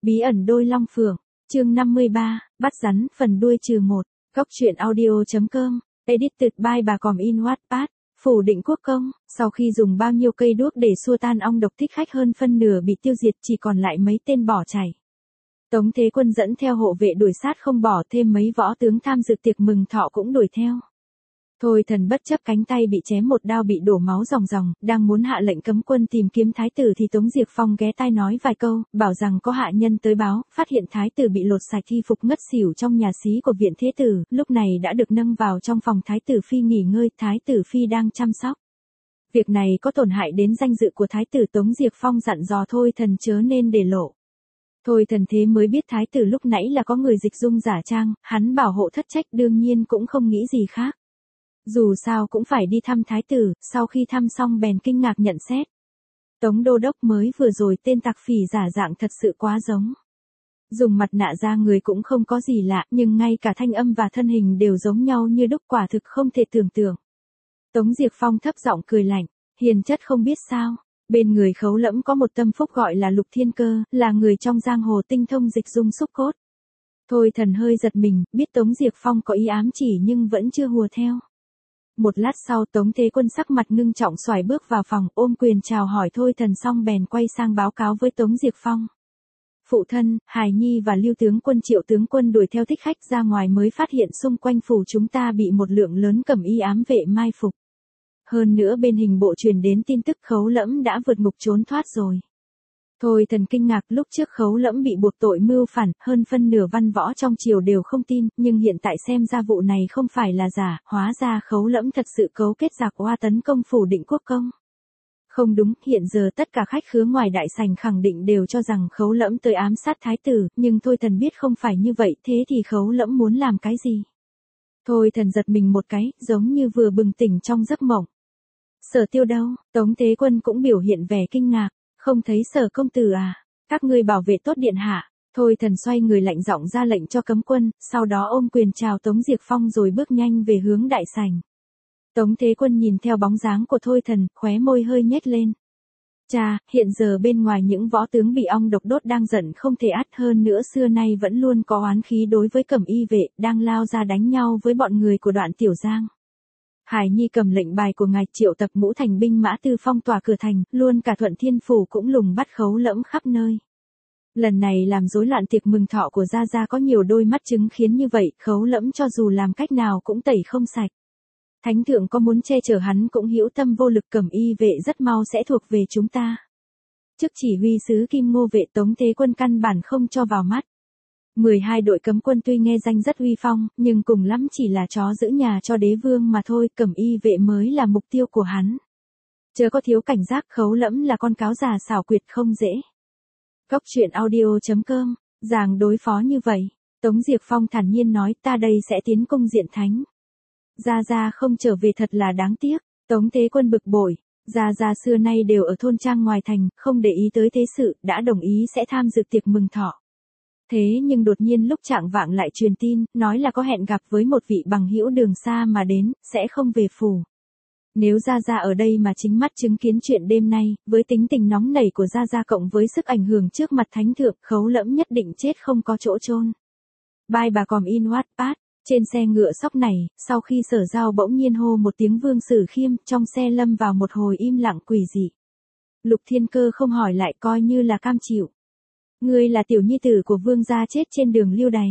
Bí ẩn đôi long phượng, chương 53, bắt rắn, phần đuôi -1, góc truyện audio.com, edited by bà Còm in Wattpad, phủ định quốc công, sau khi dùng bao nhiêu cây đuốc để xua tan ong độc thích khách hơn phân nửa bị tiêu diệt chỉ còn lại mấy tên bỏ chạy. Tống Thế Quân dẫn theo hộ vệ đuổi sát không bỏ, thêm mấy võ tướng tham dự tiệc mừng thọ cũng đuổi theo. Thôi Thần bất chấp cánh tay bị chém một đao bị đổ máu ròng ròng, đang muốn hạ lệnh cấm quân tìm kiếm thái tử thì Tống Diệp Phong ghé tai nói vài câu, bảo rằng có hạ nhân tới báo, phát hiện thái tử bị lột sạch y phục ngất xỉu trong nhà xí của viện thế tử, lúc này đã được nâng vào trong phòng thái tử phi nghỉ ngơi, thái tử phi đang chăm sóc. Việc này có tổn hại đến danh dự của thái tử, Tống Diệp Phong dặn dò Thôi Thần chớ nên để lộ. Thôi Thần thế mới biết thái tử lúc nãy là có người dịch dung giả trang, hắn bảo hộ thất trách đương nhiên cũng không nghĩ gì khác. Dù sao cũng phải đi thăm thái tử, sau khi thăm xong bèn kinh ngạc nhận xét. Tống đô đốc mới vừa rồi tên tặc phỉ giả dạng thật sự quá giống. Dùng mặt nạ ra người cũng không có gì lạ, nhưng ngay cả thanh âm và thân hình đều giống nhau như đúc, quả thực không thể tưởng tượng. Tống Diệp Phong thấp giọng cười lạnh, hiền chất không biết sao, bên người Khấu Lẫm có một tâm phúc gọi là Lục Thiên Cơ, là người trong giang hồ tinh thông dịch dung xúc cốt. Thôi Thần hơi giật mình, biết Tống Diệp Phong có ý ám chỉ nhưng vẫn chưa hùa theo. Một lát sau Tống Thế Quân sắc mặt ngưng trọng xoài bước vào phòng, ôm quyền chào hỏi Thôi Thần xong bèn quay sang báo cáo với Tống Diệp Phong. Phụ thân, Hải Nhi và Lưu tướng quân Triệu tướng quân đuổi theo thích khách ra ngoài mới phát hiện xung quanh phủ chúng ta bị một lượng lớn cẩm y ám vệ mai phục. Hơn nữa bên hình bộ truyền đến tin tức Khấu Lẫm đã vượt ngục trốn thoát rồi. Thôi Thần kinh ngạc, lúc trước Khấu Lẫm bị buộc tội mưu phản, hơn phân nửa văn võ trong triều đều không tin, nhưng hiện tại xem ra vụ này không phải là giả, hóa ra Khấu Lẫm thật sự cấu kết giặc oa tấn công phủ định quốc công. Không đúng, hiện giờ tất cả khách khứa ngoài đại sảnh khẳng định đều cho rằng Khấu Lẫm tới ám sát thái tử, nhưng Thôi Thần biết không phải như vậy, thế thì Khấu Lẫm muốn làm cái gì? Thôi Thần giật mình một cái, giống như vừa bừng tỉnh trong giấc mộng. Sở Tiêu đâu? Tống Thế Quân cũng biểu hiện vẻ kinh ngạc. Không thấy Sở công tử à? Các ngươi bảo vệ tốt điện hạ. Thôi Thần xoay người lạnh giọng ra lệnh cho cấm quân, sau đó ôm quyền chào Tống Diệp Phong rồi bước nhanh về hướng đại sảnh. Tống Thế Quân nhìn theo bóng dáng của Thôi Thần, khóe môi hơi nhếch lên. Chà, hiện giờ bên ngoài những võ tướng bị ong độc đốt đang giận không thể át, hơn nữa xưa nay vẫn luôn có oán khí đối với cẩm y vệ, đang lao ra đánh nhau với bọn người của Đoạn Tiểu Giang. Hải Nhi cầm lệnh bài của ngài triệu tập ngũ thành binh mã tư phong tỏa cửa thành, luôn cả Thuận Thiên phủ cũng lùng bắt Khấu Lẫm khắp nơi. Lần này làm rối loạn tiệc mừng thọ của Gia Gia có nhiều đôi mắt chứng khiến như vậy, Khấu Lẫm cho dù làm cách nào cũng tẩy không sạch. Thánh thượng có muốn che chở hắn cũng hữu tâm vô lực, cẩm y vệ rất mau sẽ thuộc về chúng ta. Chức chỉ huy sứ Kim Ngô vệ Tống Thế Quân căn bản không cho vào mắt. 12 đội cấm quân tuy nghe danh rất uy phong, nhưng cùng lắm chỉ là chó giữ nhà cho đế vương mà thôi, cẩm y vệ mới là mục tiêu của hắn. Chớ có thiếu cảnh giác, Khấu Lẫm là con cáo già xảo quyệt không dễ. Góc truyện audio.com, giảng đối phó như vậy, Tống Diệp Phong thản nhiên nói, ta đây sẽ tiến cung diện thánh. Gia Gia không trở về thật là đáng tiếc. Tống Thế Quân bực bội, Gia Gia xưa nay đều ở thôn trang ngoài thành, không để ý tới thế sự, đã đồng ý sẽ tham dự tiệc mừng thọ. Thế nhưng đột nhiên lúc chạng vạng lại truyền tin, nói là có hẹn gặp với một vị bằng hữu đường xa mà đến, sẽ không về phủ. Nếu Gia Gia ở đây mà chính mắt chứng kiến chuyện đêm nay, với tính tình nóng nảy của Gia Gia cộng với sức ảnh hưởng trước mặt thánh thượng, Khấu Lẫm nhất định chết không có chỗ chôn. Bye bà Còm in Wattpad. Trên xe ngựa sóc này, sau khi Sở Giao bỗng nhiên hô một tiếng Vương Sử Khiêm, trong xe lâm vào một hồi im lặng quỷ dị. Lục Thiên Cơ không hỏi lại coi như là cam chịu. Ngươi là tiểu nhi tử của vương gia chết trên đường lưu đày.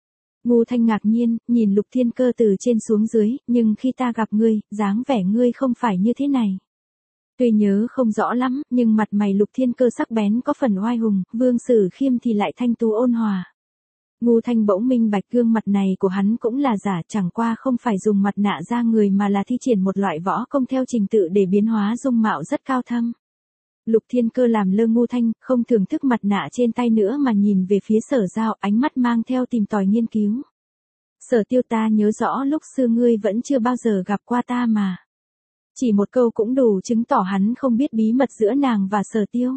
Ngô Thanh ngạc nhiên, nhìn Lục Thiên Cơ từ trên xuống dưới, nhưng khi ta gặp ngươi, dáng vẻ ngươi không phải như thế này. Tuy nhớ không rõ lắm, nhưng mặt mày Lục Thiên Cơ sắc bén có phần oai hùng, Vương Sử Khiêm thì lại thanh tú ôn hòa. Ngô Thanh bỗng minh bạch gương mặt này của hắn cũng là giả, chẳng qua không phải dùng mặt nạ ra người mà là thi triển một loại võ công theo trình tự để biến hóa dung mạo rất cao thâm. Lục Thiên Cơ làm lơ Ngô Thanh, không thưởng thức mặt nạ trên tay nữa mà nhìn về phía Sở Giao, ánh mắt mang theo tìm tòi nghiên cứu. Sở Tiêu, ta nhớ rõ lúc xưa ngươi vẫn chưa bao giờ gặp qua ta mà. Chỉ một câu cũng đủ chứng tỏ hắn không biết bí mật giữa nàng và Sở Tiêu.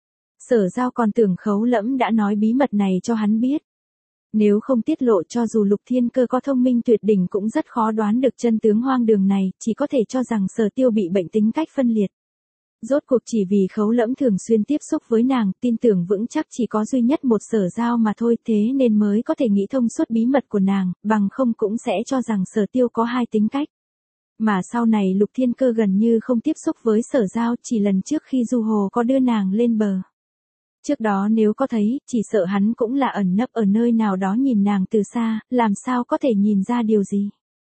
Sở Giao còn tưởng Khấu Lẫm đã nói bí mật này cho hắn biết. Nếu không tiết lộ, cho dù Lục Thiên Cơ có thông minh tuyệt đỉnh cũng rất khó đoán được chân tướng hoang đường này, chỉ có thể cho rằng Sở Tiêu bị bệnh tính cách phân liệt. Rốt cuộc chỉ vì Khấu Lẫm thường xuyên tiếp xúc với nàng, tin tưởng vững chắc chỉ có duy nhất một Sở Giao mà thôi, thế nên mới có thể nghĩ thông suốt bí mật của nàng, bằng không cũng sẽ cho rằng Sở Tiêu có hai tính cách. Mà sau này Lục Thiên Cơ gần như không tiếp xúc với Sở Giao, chỉ lần trước khi Du Hồ có đưa nàng lên bờ. Trước đó nếu có thấy, chỉ sợ hắn cũng là ẩn nấp ở nơi nào đó nhìn nàng từ xa, làm sao có thể nhìn ra điều gì.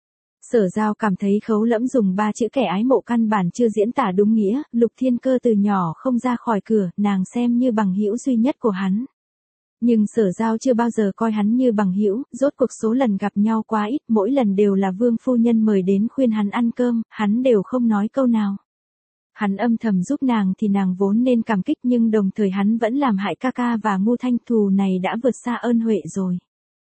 Sở Giao cảm thấy Khấu Lẫm dùng 3 chữ kẻ ái mộ căn bản chưa diễn tả đúng nghĩa, Lục Thiên Cơ từ nhỏ không ra khỏi cửa, nàng xem như bằng hữu duy nhất của hắn. Nhưng Sở Giao chưa bao giờ coi hắn như bằng hữu, rốt cuộc số lần gặp nhau quá ít, mỗi lần đều là Vương phu nhân mời đến khuyên hắn ăn cơm, hắn đều không nói câu nào. Hắn âm thầm giúp nàng thì nàng vốn nên cảm kích, nhưng đồng thời hắn vẫn làm hại ca ca và Ngu Thanh, thù này đã vượt xa ơn huệ rồi.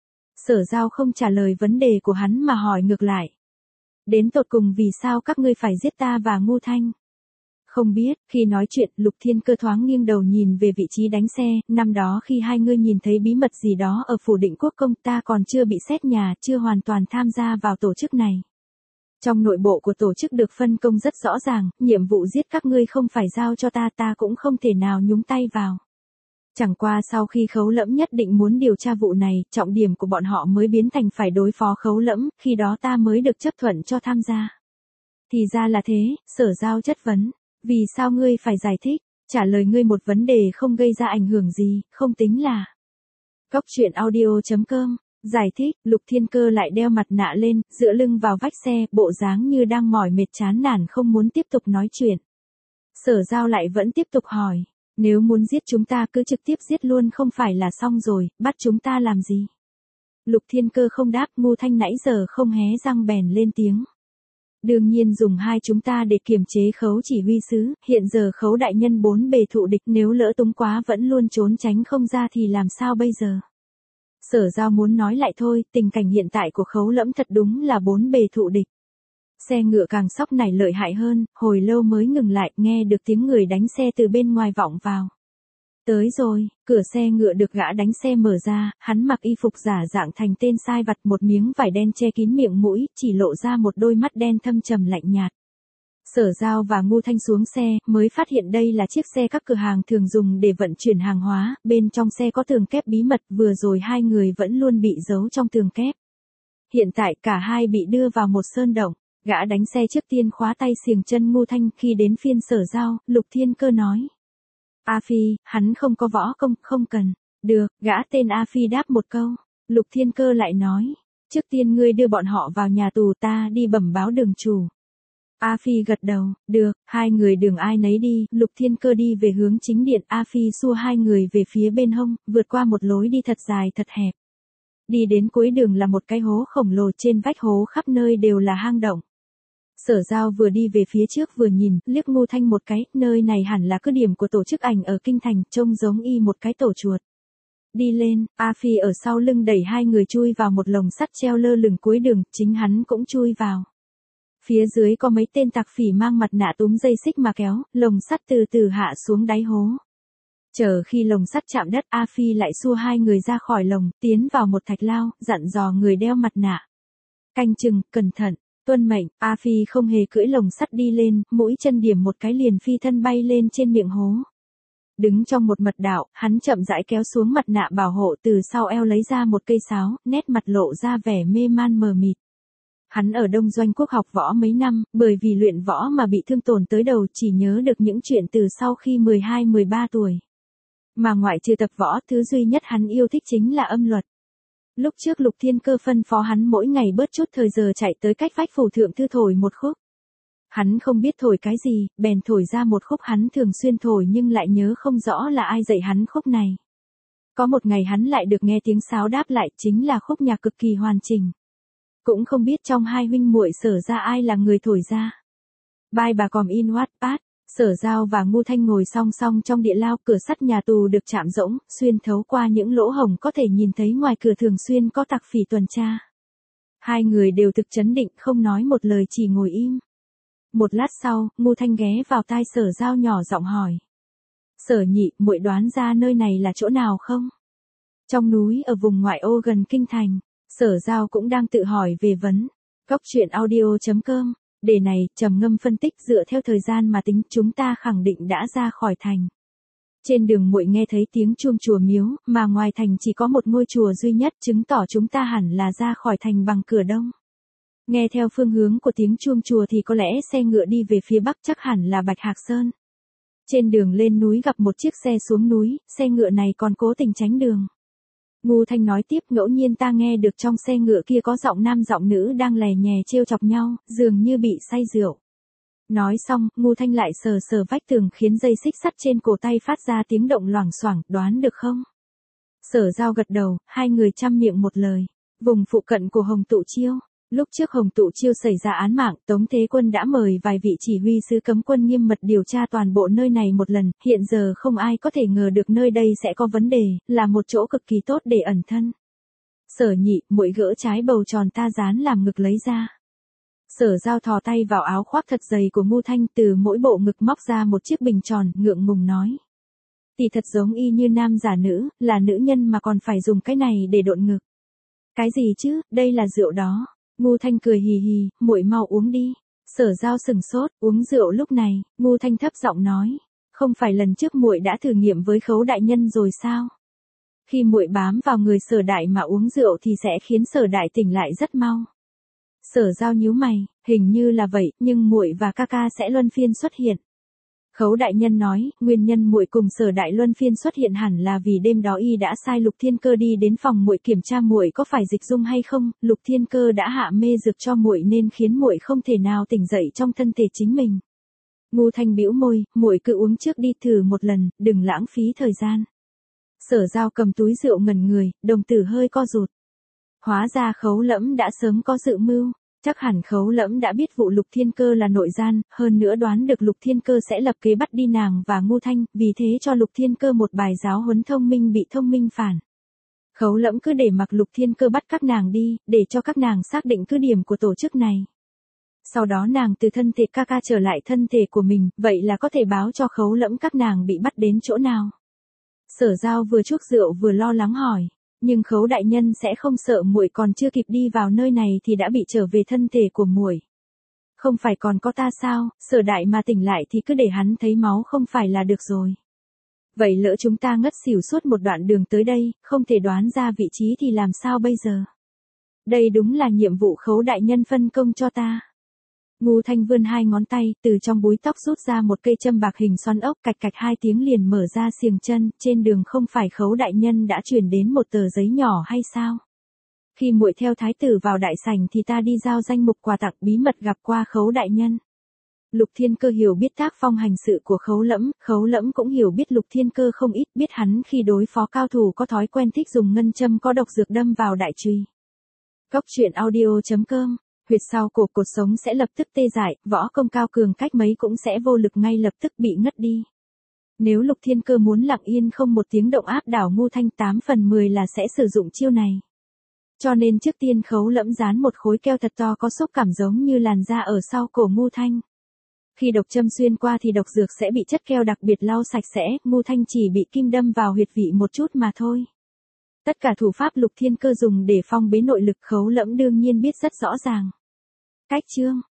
Sở Giao không trả lời vấn đề của hắn mà hỏi ngược lại. Đến tột cùng vì sao các ngươi phải giết ta và Ngu Thanh? Không biết, khi nói chuyện, Lục Thiên Cơ thoáng nghiêng đầu nhìn về vị trí đánh xe, năm đó khi hai ngươi nhìn thấy bí mật gì đó ở phủ Định Quốc công, ta còn chưa bị xét nhà, chưa hoàn toàn tham gia vào tổ chức này. Trong nội bộ của tổ chức được phân công rất rõ ràng, nhiệm vụ giết các ngươi không phải giao cho ta, ta cũng không thể nào nhúng tay vào. Chẳng qua sau khi Khấu Lẫm nhất định muốn điều tra vụ này, trọng điểm của bọn họ mới biến thành phải đối phó Khấu Lẫm, khi đó ta mới được chấp thuận cho tham gia. Thì ra là thế, Sở Giao chất vấn. Vì sao ngươi phải giải thích? Trả lời ngươi một vấn đề không gây ra ảnh hưởng gì, không tính là. Cóc truyện audio.com. Giải thích, Lục Thiên Cơ lại đeo mặt nạ lên, dựa lưng vào vách xe, bộ dáng như đang mỏi mệt chán nản không muốn tiếp tục nói chuyện. Sở Giao lại vẫn tiếp tục hỏi. Nếu muốn giết chúng ta cứ trực tiếp giết luôn không phải là xong rồi, bắt chúng ta làm gì? Lục Thiên Cơ không đáp, Ngu Thanh nãy giờ không hé răng bèn lên tiếng. Đương nhiên dùng hai chúng ta để kiềm chế Khấu chỉ huy sứ, hiện giờ Khấu đại nhân bốn bề thụ địch, nếu lỡ túng quá vẫn luôn trốn tránh không ra thì làm sao bây giờ? Sở Giao muốn nói lại thôi, tình cảnh hiện tại của Khấu Lẫm thật đúng là bốn bề thụ địch. Xe ngựa càng sóc nảy lợi hại hơn, hồi lâu mới ngừng lại, nghe được tiếng người đánh xe từ bên ngoài vọng vào. Tới rồi, cửa xe ngựa được gã đánh xe mở ra, hắn mặc y phục giả dạng thành tên sai vặt, một miếng vải đen che kín miệng mũi, chỉ lộ ra một đôi mắt đen thâm trầm lạnh nhạt. Sở Giao và Ngu Thanh xuống xe, mới phát hiện đây là chiếc xe các cửa hàng thường dùng để vận chuyển hàng hóa, bên trong xe có tường kép bí mật, vừa rồi hai người vẫn luôn bị giấu trong tường kép. Hiện tại cả hai bị đưa vào một sơn động, gã đánh xe trước tiên khóa tay xiềng chân Ngu Thanh, khi đến phiên Sở Giao, Lục Thiên Cơ nói. A Phi, hắn không có võ công, không cần. Được, gã tên A Phi đáp một câu. Lục Thiên Cơ lại nói. Trước tiên ngươi đưa bọn họ vào nhà tù, ta đi bẩm báo đường chủ. A Phi gật đầu, được, hai người đường ai nấy đi, Lục Thiên Cơ đi về hướng chính điện, A Phi xua hai người về phía bên hông, vượt qua một lối đi thật dài thật hẹp. Đi đến cuối đường là một cái hố khổng lồ, trên vách hố khắp nơi đều là hang động. Sở Giao vừa đi về phía trước vừa nhìn, liếc Ngu Thanh một cái, nơi này hẳn là cứ điểm của tổ chức ảnh ở Kinh Thành, trông giống y một cái tổ chuột. Đi lên, A Phi ở sau lưng đẩy hai người chui vào một lồng sắt treo lơ lửng cuối đường, chính hắn cũng chui vào. Phía dưới có mấy tên tặc phỉ mang mặt nạ túm dây xích mà kéo, lồng sắt từ từ hạ xuống đáy hố. Chờ khi lồng sắt chạm đất, A Phi lại xua hai người ra khỏi lồng, tiến vào một thạch lao, dặn dò người đeo mặt nạ. Canh chừng, cẩn thận. Tuân mệnh, A Phi không hề cưỡi lồng sắt đi lên, mũi chân điểm một cái liền phi thân bay lên trên miệng hố. Đứng trong một mật đạo, hắn chậm rãi kéo xuống mặt nạ bảo hộ, từ sau eo lấy ra một cây sáo, nét mặt lộ ra vẻ mê man mờ mịt. Hắn ở Đông Doanh Quốc học võ mấy năm, bởi vì luyện võ mà bị thương tổn tới đầu, chỉ nhớ được những chuyện từ sau khi 12-13 tuổi. Mà ngoại trừ tập võ, thứ duy nhất hắn yêu thích chính là âm luật. Lúc trước Lục Thiên Cơ phân phó hắn mỗi ngày bớt chút thời giờ chạy tới cách vách phủ thượng thư thổi một khúc. Hắn không biết thổi cái gì, bèn thổi ra một khúc hắn thường xuyên thổi nhưng lại nhớ không rõ là ai dạy hắn khúc này. Có một ngày hắn lại được nghe tiếng sáo đáp lại, chính là khúc nhạc cực kỳ hoàn chỉnh. Cũng không biết trong hai huynh muội Sở ra ai là người thổi ra. Bye bà com in Wattpad. Sở Giao và Ngu Thanh ngồi song song trong địa lao, cửa sắt nhà tù được chạm rỗng, xuyên thấu qua những lỗ hổng có thể nhìn thấy ngoài cửa thường xuyên có tặc phỉ tuần tra. Hai người đều thực trấn định, không nói một lời, chỉ ngồi im. Một lát sau, Ngu Thanh ghé vào tai Sở Giao nhỏ giọng hỏi. Sở nhị, muội đoán ra nơi này là chỗ nào không? Trong núi ở vùng ngoại ô gần Kinh Thành. Sở Giao cũng đang tự hỏi về vấn. Cóc truyện audio.com Đề này, trầm ngâm phân tích dựa theo thời gian mà tính chúng ta khẳng định đã ra khỏi thành. Trên đường muội nghe thấy tiếng chuông chùa miếu, mà ngoài thành chỉ có một ngôi chùa duy nhất chứng tỏ chúng ta hẳn là ra khỏi thành bằng cửa đông. Nghe theo phương hướng của tiếng chuông chùa thì có lẽ xe ngựa đi về phía bắc chắc hẳn là Bạch Hạc Sơn. Trên đường lên núi gặp một chiếc xe xuống núi, xe ngựa này còn cố tình tránh đường. Ngu Thanh nói tiếp ngẫu nhiên ta nghe được trong xe ngựa kia có giọng nam giọng nữ đang lè nhè trêu chọc nhau, dường như bị say rượu. Nói xong, Ngu Thanh lại sờ sờ vách tường khiến dây xích sắt trên cổ tay phát ra tiếng động loảng xoảng, đoán được không? Sở Giao gật đầu, hai người chăm miệng một lời. Vùng phụ cận của Hồng Tụ Chiêu. Lúc trước Hồng Tụ Chiêu xảy ra án mạng, Tống Thế Quân đã mời vài vị chỉ huy sứ cấm quân nghiêm mật điều tra toàn bộ nơi này một lần, hiện giờ không ai có thể ngờ được nơi đây sẽ có vấn đề, là một chỗ cực kỳ tốt để ẩn thân. Sở Nhị, muội gỡ trái bầu tròn ta dán làm ngực lấy ra. Sở Giao thò tay vào áo khoác thật dày của Ngu Thanh, từ mỗi bộ ngực móc ra một chiếc bình tròn, ngượng ngùng nói. Tỷ thật giống y như nam giả nữ, là nữ nhân mà còn phải dùng cái này để độn ngực. Cái gì chứ, đây là rượu đó. Ngu Thanh cười hì hì, muội mau uống đi. Sở Giao sừng sốt, uống rượu lúc này, Ngu Thanh thấp giọng nói, không phải lần trước muội đã thử nghiệm với Khấu đại nhân rồi sao? Khi muội bám vào người Sở đại mà uống rượu thì sẽ khiến Sở đại tỉnh lại rất mau. Sở Giao nhíu mày, hình như là vậy, nhưng muội và ca ca sẽ luân phiên xuất hiện. Khấu đại nhân nói, nguyên nhân muội cùng Sở đại luân phiên xuất hiện hẳn là vì đêm đó y đã sai Lục Thiên Cơ đi đến phòng muội kiểm tra muội có phải dịch dung hay không, Lục Thiên Cơ đã hạ mê dược cho muội nên khiến muội không thể nào tỉnh dậy trong thân thể chính mình. Ngu Thanh bĩu môi, muội cứ uống trước đi thử một lần, đừng lãng phí thời gian. Sở Giao cầm túi rượu ngẩn người, đồng tử hơi co rụt. Hóa ra Khấu Lẫm đã sớm có dự mưu. Chắc hẳn Khấu Lẫm đã biết vụ Lục Thiên Cơ là nội gian, hơn nữa đoán được Lục Thiên Cơ sẽ lập kế bắt đi nàng và Ngu Thanh, vì thế cho Lục Thiên Cơ một bài giáo huấn thông minh bị thông minh phản. Khấu Lẫm cứ để mặc Lục Thiên Cơ bắt các nàng đi, để cho các nàng xác định cứ điểm của tổ chức này. Sau đó nàng từ thân thể ca ca trở lại thân thể của mình, vậy là có thể báo cho Khấu Lẫm các nàng bị bắt đến chỗ nào. Sở Giao vừa chuốc rượu vừa lo lắng hỏi. Nhưng Khấu đại nhân sẽ không sợ muội còn chưa kịp đi vào nơi này thì đã bị trở về thân thể của muội. Không phải còn có ta sao, Sở đại mà tỉnh lại thì cứ để hắn thấy máu không phải là được rồi. Vậy lỡ chúng ta ngất xỉu suốt một đoạn đường tới đây, không thể đoán ra vị trí thì làm sao bây giờ? Đây đúng là nhiệm vụ Khấu đại nhân phân công cho ta. Ngu Thanh vươn hai ngón tay, từ trong búi tóc rút ra một cây châm bạc hình xoắn ốc, cạch cạch hai tiếng liền mở ra xiềng chân, trên đường không phải Khấu đại nhân đã chuyển đến một tờ giấy nhỏ hay sao? Khi muội theo thái tử vào đại sảnh thì ta đi giao danh mục quà tặng bí mật gặp qua Khấu đại nhân. Lục Thiên Cơ hiểu biết tác phong hành sự của Khấu Lẫm cũng hiểu biết Lục Thiên Cơ không ít, biết hắn khi đối phó cao thủ có thói quen thích dùng ngân châm có độc dược đâm vào đại chùy. Cốc truyện audio.com. Huyệt sau cổ cột sống sẽ lập tức tê dại, võ công cao cường cách mấy cũng sẽ vô lực ngay lập tức bị ngất đi. Nếu Lục Thiên Cơ muốn lặng yên không một tiếng động áp đảo Ngu Thanh 8 phần 10 là sẽ sử dụng chiêu này. Cho nên trước tiên Khấu Lẫm dán một khối keo thật to có xúc cảm giống như làn da ở sau cổ Ngu Thanh. Khi độc châm xuyên qua thì độc dược sẽ bị chất keo đặc biệt lau sạch sẽ, Ngu Thanh chỉ bị kim đâm vào huyệt vị một chút mà thôi. Tất cả thủ pháp Lục Thiên Cơ dùng để phong bế nội lực Khấu Lẫm đương nhiên biết rất rõ ràng. Cách chương